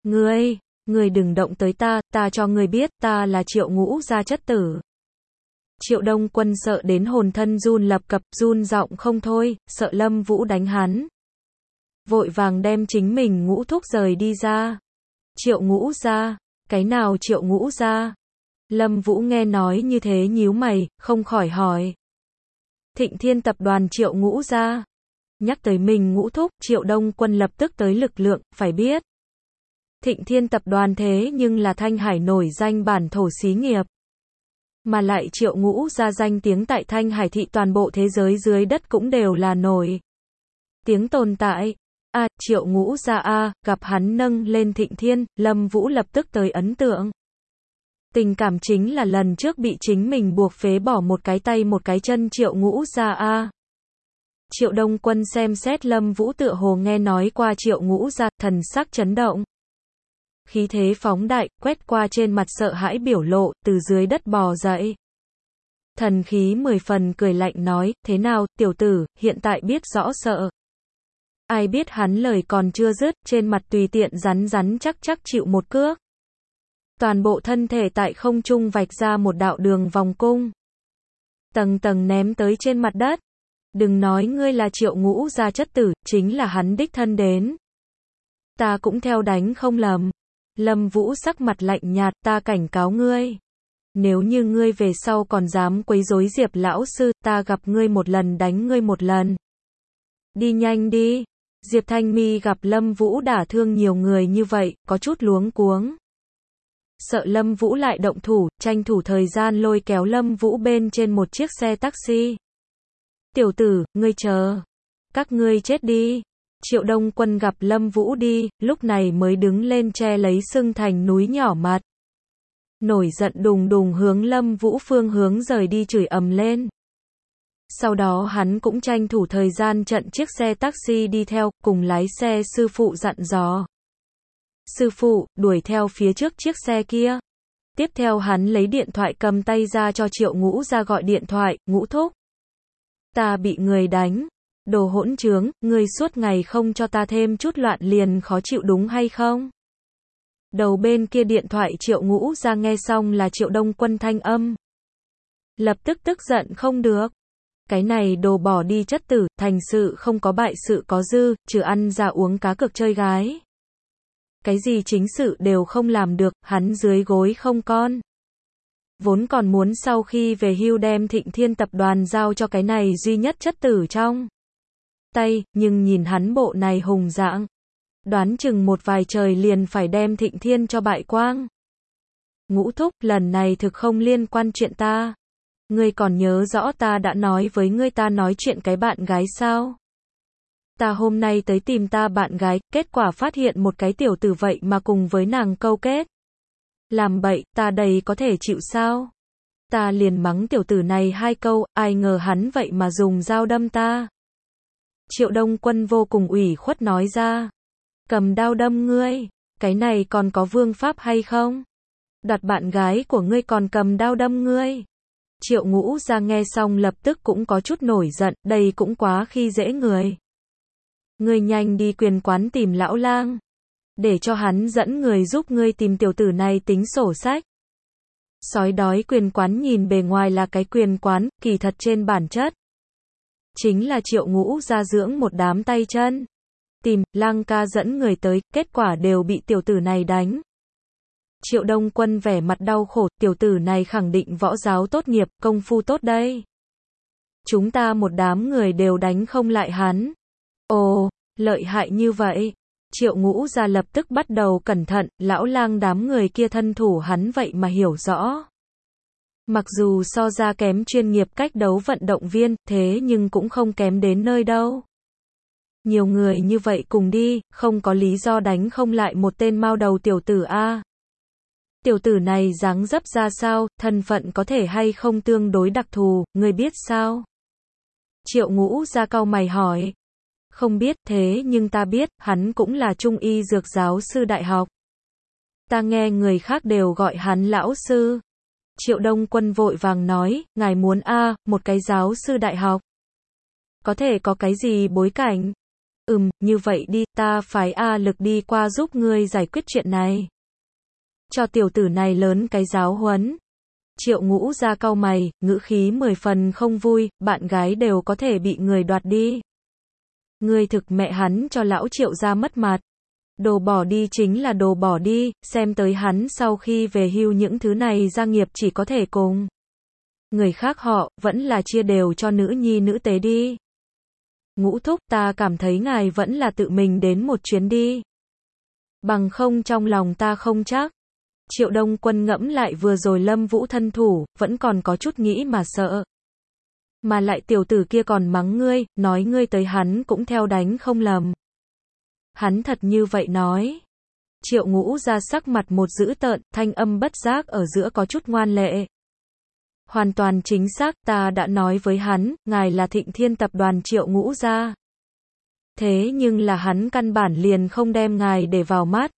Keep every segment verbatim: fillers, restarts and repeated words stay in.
Ngươi, ngươi đừng động tới ta, ta cho ngươi biết, ta là Triệu Ngũ gia chất tử. Triệu Đông Quân sợ đến hồn thân run lập cập, run giọng không thôi, sợ Lâm Vũ đánh hắn. Vội vàng đem chính mình Ngũ thúc rời đi ra. Triệu Ngũ gia, cái nào Triệu Ngũ gia? Lâm Vũ nghe nói như thế nhíu mày, không khỏi hỏi. Thịnh Thiên tập đoàn Triệu Ngũ gia. Nhắc tới mình Ngũ thúc, Triệu Đông Quân lập tức tới lực lượng, phải biết. Thịnh Thiên tập đoàn thế nhưng là Thanh Hải nổi danh bản thổ xí nghiệp. Mà lại Triệu Ngũ gia danh tiếng tại Thanh Hải thị toàn bộ thế giới dưới đất cũng đều là nổi tiếng tồn tại. A, à, Triệu Ngũ gia a, gặp hắn nâng lên Thịnh Thiên, Lâm Vũ lập tức tới ấn tượng. Tình cảm chính là lần trước bị chính mình buộc phế bỏ một cái tay một cái chân Triệu Ngũ gia a. Triệu Đông Quân xem xét Lâm Vũ tựa hồ nghe nói qua Triệu Ngũ gia, thần sắc chấn động. Khí thế phóng đại, quét qua trên mặt sợ hãi biểu lộ, từ dưới đất bò dậy. Thần khí mười phần cười lạnh nói, thế nào, tiểu tử, hiện tại biết rõ sợ. Ai biết hắn lời còn chưa dứt, trên mặt tùy tiện rắn rắn chắc chắc chịu một cước. Toàn bộ thân thể tại không trung vạch ra một đạo đường vòng cung. Tầng tầng ném tới trên mặt đất. Đừng nói ngươi là Triệu Ngũ gia chất tử, chính là hắn đích thân đến. Ta cũng theo đánh không lầm. Lâm Vũ sắc mặt lạnh nhạt, ta cảnh cáo ngươi. Nếu như ngươi về sau còn dám quấy rối Diệp lão sư, ta gặp ngươi một lần đánh ngươi một lần. Đi nhanh đi. Diệp Thanh Mi gặp Lâm Vũ đả thương nhiều người như vậy, có chút luống cuống. Sợ Lâm Vũ lại động thủ, tranh thủ thời gian lôi kéo Lâm Vũ bên trên một chiếc xe taxi. Tiểu tử, ngươi chờ. Các ngươi chết đi. Triệu Đông Quân gặp Lâm Vũ đi, lúc này mới đứng lên che lấy sưng thành núi nhỏ mặt. Nổi giận đùng đùng hướng Lâm Vũ phương hướng rời đi chửi ầm lên. Sau đó hắn cũng tranh thủ thời gian chặn chiếc xe taxi đi theo, cùng lái xe sư phụ dặn dò. Sư phụ, đuổi theo phía trước chiếc xe kia. Tiếp theo hắn lấy điện thoại cầm tay ra cho Triệu Ngũ gia gọi điện thoại, Ngũ thúc. Ta bị người đánh. Đồ hỗn trướng, ngươi suốt ngày không cho ta thêm chút loạn liền khó chịu đúng hay không? Đầu bên kia điện thoại Triệu Ngũ gia nghe xong là Triệu Đông Quân thanh âm. Lập tức tức giận không được. Cái này đồ bỏ đi chất tử, thành sự không có bại sự có dư, trừ ăn ra uống cá cược chơi gái. Cái gì chính sự đều không làm được, hắn dưới gối không con. Vốn còn muốn sau khi về hưu đem Thịnh Thiên tập đoàn giao cho cái này duy nhất chất tử trong tay, nhưng nhìn hắn bộ này hùng dạng. Đoán chừng một vài trời liền phải đem Thịnh Thiên cho bại quang. Ngũ thúc, lần này thực không liên quan chuyện ta. Ngươi còn nhớ rõ ta đã nói với ngươi ta nói chuyện cái bạn gái sao? Ta hôm nay tới tìm ta bạn gái, kết quả phát hiện một cái tiểu tử vậy mà cùng với nàng câu kết. Làm bậy, ta đầy có thể chịu sao? Ta liền mắng tiểu tử này hai câu, ai ngờ hắn vậy mà dùng dao đâm ta. Triệu Đông Quân vô cùng ủy khuất nói ra. Cầm đao đâm ngươi, cái này còn có vương pháp hay không? Đoạt bạn gái của ngươi còn cầm đao đâm ngươi. Triệu Ngũ gia nghe xong lập tức cũng có chút nổi giận, đây cũng quá khi dễ người. Ngươi nhanh đi quyền quán tìm lão lang. Để cho hắn dẫn người giúp ngươi tìm tiểu tử này tính sổ sách. Sói đói quyền quán nhìn bề ngoài là cái quyền quán, kỳ thật trên bản chất chính là Triệu Ngũ gia dưỡng một đám tay chân. Tìm, lang ca dẫn người tới, kết quả đều bị tiểu tử này đánh. Triệu Đông Quân vẻ mặt đau khổ, tiểu tử này khẳng định võ giáo tốt nghiệp, công phu tốt đây. Chúng ta một đám người đều đánh không lại hắn. Ồ, lợi hại như vậy. Triệu Ngũ gia lập tức bắt đầu cẩn thận, lão lang đám người kia thân thủ hắn vậy mà hiểu rõ. Mặc dù so ra kém chuyên nghiệp cách đấu vận động viên, thế nhưng cũng không kém đến nơi đâu. Nhiều người như vậy cùng đi, không có lý do đánh không lại một tên mao đầu tiểu tử a. Tiểu tử này dáng dấp ra sao, thân phận có thể hay không tương đối đặc thù, ngươi biết sao? Triệu Ngũ gia cau mày hỏi. Không biết, thế nhưng ta biết, hắn cũng là trung y dược giáo sư đại học. Ta nghe người khác đều gọi hắn lão sư. Triệu Đông Quân vội vàng nói, ngài muốn a, một cái giáo sư đại học. Có thể có cái gì bối cảnh? Ừm, như vậy đi, ta phái A Lực đi qua giúp ngươi giải quyết chuyện này. Cho tiểu tử này lớn cái giáo huấn. Triệu Ngũ ra cau mày, ngữ khí mười phần không vui, bạn gái đều có thể bị người đoạt đi. Ngươi thực mẹ hắn cho lão Triệu ra mất mặt. Đồ bỏ đi chính là đồ bỏ đi, xem tới hắn sau khi về hưu những thứ này gia nghiệp chỉ có thể cùng người khác họ, vẫn là chia đều cho nữ nhi nữ tế đi. Ngũ thúc, ta cảm thấy ngài vẫn là tự mình đến một chuyến đi. Bằng không trong lòng ta không chắc. Triệu Đông Quân ngẫm lại vừa rồi Lâm Vũ thân thủ, vẫn còn có chút nghĩ mà sợ. Mà lại tiểu tử kia còn mắng ngươi, nói ngươi tới hắn cũng theo đánh không lầm. Hắn thật như vậy nói. Triệu Ngũ ra sắc mặt một dữ tợn, thanh âm bất giác ở giữa có chút ngoan lệ. Hoàn toàn chính xác, ta đã nói với hắn, ngài là Thịnh Thiên tập đoàn Triệu Ngũ gia. Thế nhưng là hắn căn bản liền không đem ngài để vào mắt.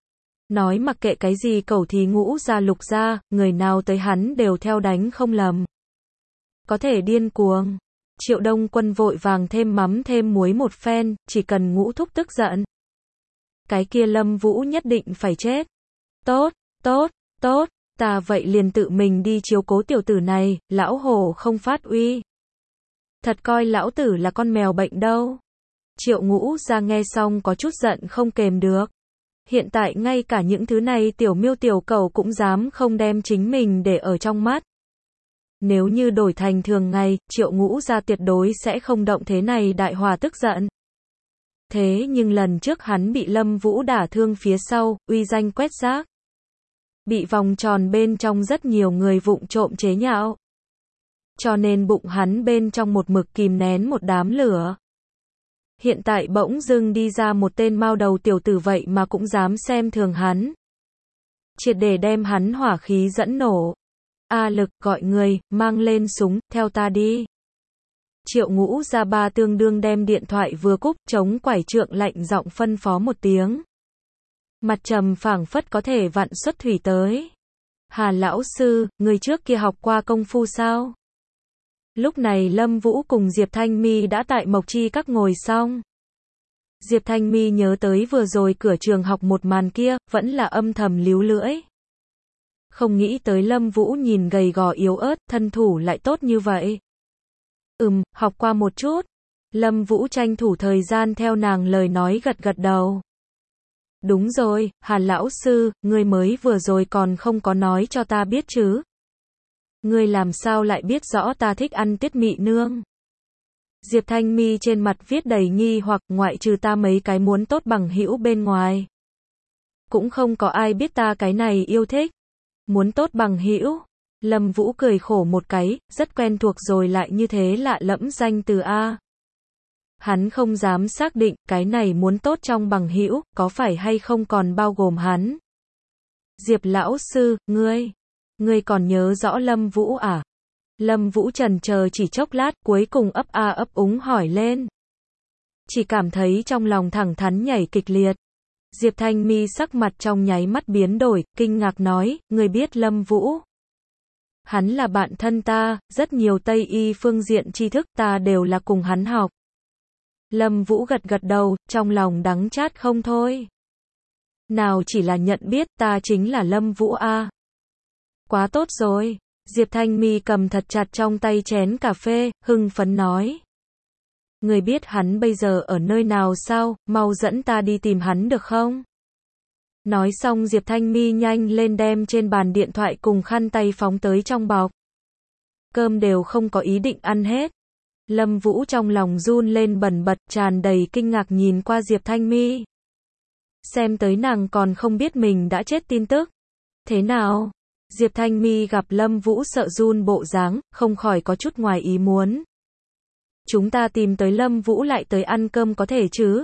Nói mặc kệ cái gì cẩu thì Ngũ gia Lục gia, người nào tới hắn đều theo đánh không lầm. Có thể điên cuồng. Triệu Đông Quân vội vàng thêm mắm thêm muối một phen, chỉ cần Ngũ thúc tức giận. Cái kia Lâm Vũ nhất định phải chết. Tốt, tốt, tốt, ta vậy liền tự mình đi chiếu cố tiểu tử này, lão hổ không phát uy. Thật coi lão tử là con mèo bệnh đâu. Triệu Ngũ ra nghe xong có chút giận không kềm được. Hiện tại ngay cả những thứ này tiểu miêu tiểu cầu cũng dám không đem chính mình để ở trong mắt. Nếu như đổi thành thường ngày, Triệu Ngũ ra tuyệt đối sẽ không động thế này đại hòa tức giận. Thế nhưng lần trước hắn bị Lâm Vũ đả thương phía sau, uy danh quét rác. Bị vòng tròn bên trong rất nhiều người vụng trộm chế nhạo. Cho nên bụng hắn bên trong một mực kìm nén một đám lửa. Hiện tại bỗng dưng đi ra một tên mao đầu tiểu tử vậy mà cũng dám xem thường hắn. Triệt để đem hắn hỏa khí dẫn nổ. A Lực, gọi người, mang lên súng, theo ta đi. Triệu Ngũ ra ba tương đương đem điện thoại vừa cúp, chống quải trượng lạnh giọng phân phó một tiếng. Mặt trầm phảng phất có thể vặn xuất thủy tới. Hà lão sư, người trước kia học qua công phu sao? Lúc này Lâm Vũ cùng Diệp Thanh Mi đã tại Mộc Chi Các ngồi xong. Diệp Thanh Mi nhớ tới vừa rồi cửa trường học một màn kia, vẫn là âm thầm líu lưỡi. Không nghĩ tới Lâm Vũ nhìn gầy gò yếu ớt, thân thủ lại tốt như vậy. Ừm, học qua một chút. Lâm Vũ tranh thủ thời gian theo nàng lời nói gật gật đầu. Đúng rồi, Hà lão sư, ngươi mới vừa rồi còn không có nói cho ta biết chứ. Ngươi làm sao lại biết rõ ta thích ăn tiết mị nương? Diệp Thanh Mi trên mặt viết đầy nghi hoặc, ngoại trừ ta mấy cái muốn tốt bằng hữu bên ngoài. Cũng không có ai biết ta cái này yêu thích. Muốn tốt bằng hữu. Lâm Vũ cười khổ một cái, rất quen thuộc rồi lại như thế lạ lẫm danh từ A. Hắn không dám xác định, cái này muốn tốt trong bằng hữu, có phải hay không còn bao gồm hắn. Diệp lão sư, ngươi, ngươi còn nhớ rõ Lâm Vũ à? Lâm Vũ chần chờ chỉ chốc lát, cuối cùng ấp a ấp úng hỏi lên. Chỉ cảm thấy trong lòng thẳng thắn nhảy kịch liệt. Diệp Thanh Mi sắc mặt trong nháy mắt biến đổi, kinh ngạc nói, ngươi biết Lâm Vũ? Hắn là bạn thân ta, rất nhiều Tây y phương diện tri thức ta đều là cùng hắn học. Lâm Vũ gật gật đầu, trong lòng đắng chát không thôi. Nào chỉ là nhận biết, ta chính là Lâm Vũ a. Quá tốt rồi. Diệp Thanh Mi cầm thật chặt trong tay chén cà phê, hưng phấn nói. Người biết hắn bây giờ ở nơi nào sao, mau dẫn ta đi tìm hắn được không? Nói xong Diệp Thanh Mi nhanh lên đem trên bàn điện thoại cùng khăn tay phóng tới trong bọc. Cơm đều không có ý định ăn hết. Lâm Vũ trong lòng run lên bần bật, tràn đầy kinh ngạc nhìn qua Diệp Thanh Mi. Xem tới nàng còn không biết mình đã chết tin tức. Thế nào? Diệp Thanh Mi gặp Lâm Vũ sợ run bộ dáng, không khỏi có chút ngoài ý muốn. Chúng ta tìm tới Lâm Vũ lại tới ăn cơm có thể chứ?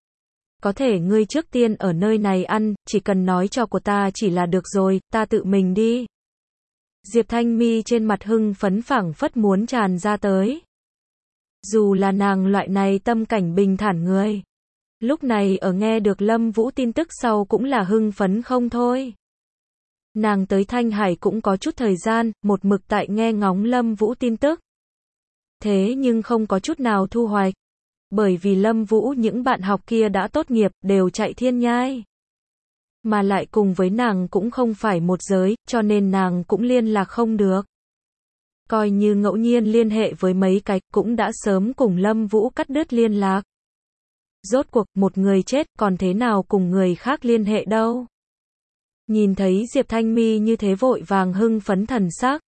Có thể ngươi trước tiên ở nơi này ăn, chỉ cần nói cho của ta chỉ là được rồi, ta tự mình đi. Diệp Thanh Mi trên mặt hưng phấn phảng phất muốn tràn ra tới. Dù là nàng loại này tâm cảnh bình thản người. Lúc này ở nghe được Lâm Vũ tin tức sau cũng là hưng phấn không thôi. Nàng tới Thanh Hải cũng có chút thời gian, một mực tại nghe ngóng Lâm Vũ tin tức. Thế nhưng không có chút nào thu hoạch. Bởi vì Lâm Vũ những bạn học kia đã tốt nghiệp, đều chạy thiên nhai. Mà lại cùng với nàng cũng không phải một giới, cho nên nàng cũng liên lạc không được. Coi như ngẫu nhiên liên hệ với mấy cái, cũng đã sớm cùng Lâm Vũ cắt đứt liên lạc. Rốt cuộc, một người chết, còn thế nào cùng người khác liên hệ đâu. Nhìn thấy Diệp Thanh Mi như thế vội vàng hưng phấn thần sắc.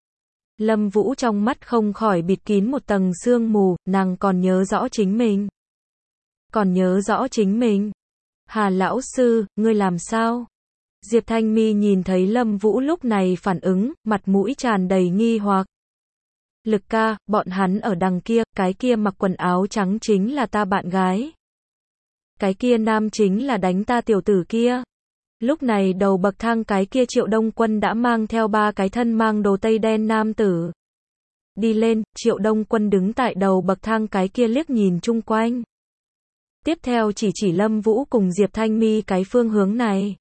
Lâm Vũ trong mắt không khỏi bịt kín một tầng sương mù, nàng còn nhớ rõ chính mình. Còn nhớ rõ chính mình. Hà lão sư, ngươi làm sao? Diệp Thanh Mi nhìn thấy Lâm Vũ lúc này phản ứng, mặt mũi tràn đầy nghi hoặc. Lực ca, bọn hắn ở đằng kia, cái kia mặc quần áo trắng chính là ta bạn gái. Cái kia nam chính là đánh ta tiểu tử kia. Lúc này đầu bậc thang cái kia Triệu Đông Quân đã mang theo ba cái thân mang đồ tây đen nam tử. Đi lên, Triệu Đông Quân đứng tại đầu bậc thang cái kia liếc nhìn chung quanh. Tiếp theo chỉ chỉ Lâm Vũ cùng Diệp Thanh Mi cái phương hướng này.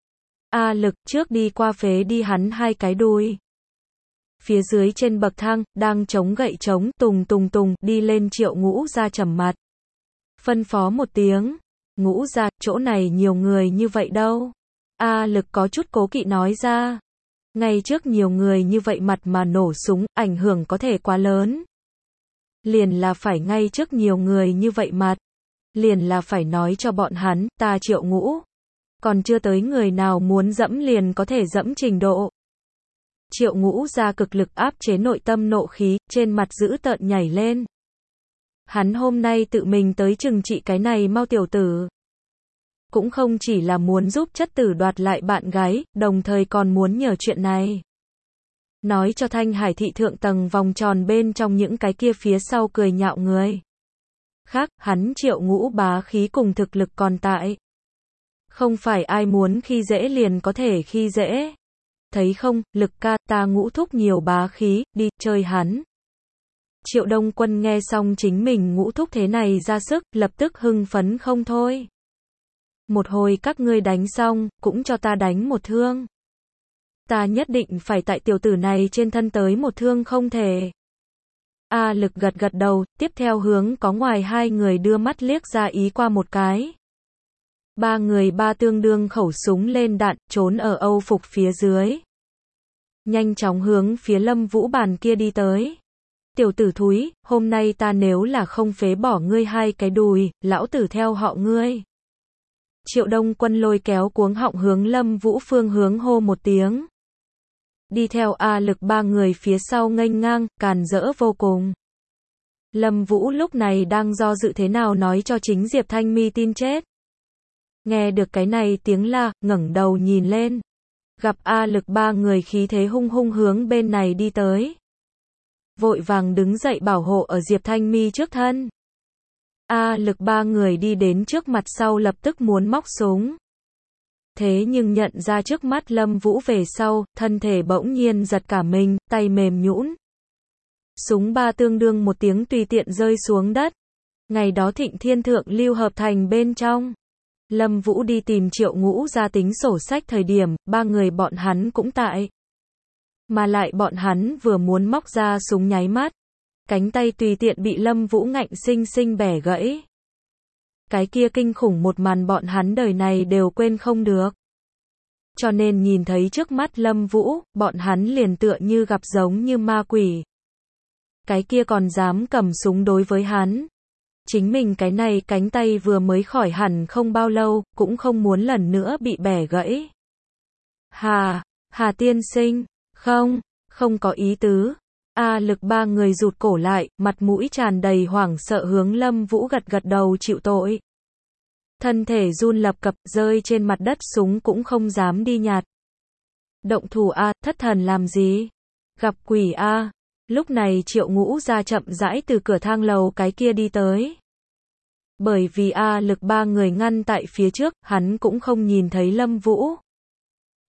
A Lực, trước đi qua phế đi hắn hai cái đùi. Phía dưới trên bậc thang, đang chống gậy chống, tùng tùng tùng, đi lên Triệu Ngũ Gia trầm mặt. Phân phó một tiếng. Ngũ Gia, chỗ này nhiều người như vậy đâu. A Lực có chút cố kỵ nói ra. Ngay trước nhiều người như vậy mặt mà nổ súng, ảnh hưởng có thể quá lớn. Liền là phải ngay trước nhiều người như vậy mặt. Liền là phải nói cho bọn hắn, ta Triệu Ngũ. Còn chưa tới người nào muốn dẫm liền có thể dẫm trình độ. Triệu Ngũ Gia cực lực áp chế nội tâm nộ khí, trên mặt dữ tợn nhảy lên. Hắn hôm nay tự mình tới trừng trị cái này mau tiểu tử. Cũng không chỉ là muốn giúp chất tử đoạt lại bạn gái, đồng thời còn muốn nhờ chuyện này. Nói cho Thanh Hải thị thượng tầng vòng tròn bên trong những cái kia phía sau cười nhạo người. Khác, hắn Triệu Ngũ bá khí cùng thực lực còn tại. Không phải ai muốn khi dễ liền có thể khi dễ. Thấy không, Lực ca, ta Ngũ thúc nhiều bá khí, đi, chơi hắn. Triệu Đông Quân nghe xong chính mình Ngũ thúc thế này ra sức, lập tức hưng phấn không thôi. Một hồi các ngươi đánh xong, cũng cho ta đánh một thương. Ta nhất định phải tại tiểu tử này trên thân tới một thương không thể. A Lực gật gật đầu, tiếp theo hướng có ngoài hai người đưa mắt liếc ra ý qua một cái. Ba người ba tương đương khẩu súng lên đạn, trốn ở Âu phục phía dưới. Nhanh chóng hướng phía Lâm Vũ bàn kia đi tới. Tiểu tử thúi, hôm nay ta nếu là không phế bỏ ngươi hai cái đùi, lão tử theo họ ngươi. Triệu Đông Quân lôi kéo cuống họng hướng Lâm Vũ phương hướng hô một tiếng. Đi theo A Lực ba người phía sau nghênh ngang, càn rỡ vô cùng. Lâm Vũ lúc này đang do dự thế nào nói cho chính Diệp Thanh Mi tin chết. Nghe được cái này tiếng la, ngẩng đầu nhìn lên. Gặp A Lực ba người khí thế hung hung hướng bên này đi tới. Vội vàng đứng dậy bảo hộ ở Diệp Thanh Mi trước thân. A Lực ba người đi đến trước mặt sau lập tức muốn móc súng. Thế nhưng nhận ra trước mắt Lâm Vũ về sau, thân thể bỗng nhiên giật cả mình, tay mềm nhũn. Súng ba tương đương một tiếng tùy tiện rơi xuống đất. Ngày đó Thịnh Thiên Thượng Lưu hợp thành bên trong. Lâm Vũ đi tìm Triệu Ngũ ra tính sổ sách thời điểm, ba người bọn hắn cũng tại. Mà lại bọn hắn vừa muốn móc ra súng nháy mắt. Cánh tay tùy tiện bị Lâm Vũ ngạnh sinh sinh bẻ gãy. Cái kia kinh khủng một màn bọn hắn đời này đều quên không được. Cho nên nhìn thấy trước mắt Lâm Vũ, bọn hắn liền tựa như gặp giống như ma quỷ. Cái kia còn dám cầm súng đối với hắn. Chính mình cái này cánh tay vừa mới khỏi hẳn không bao lâu, cũng không muốn lần nữa bị bẻ gãy. Hà, Hà tiên sinh, không, không có ý tứ. A Lực ba người rụt cổ lại, mặt mũi tràn đầy hoảng sợ hướng Lâm Vũ gật gật đầu chịu tội. Thân thể run lập cập, rơi trên mặt đất súng cũng không dám đi nhặt. Động thủ A, thất thần làm gì? Gặp quỷ A. Lúc này Triệu Ngũ ra chậm rãi từ cửa thang lầu cái kia đi tới. Bởi vì A Lực ba người ngăn tại phía trước, hắn cũng không nhìn thấy Lâm Vũ.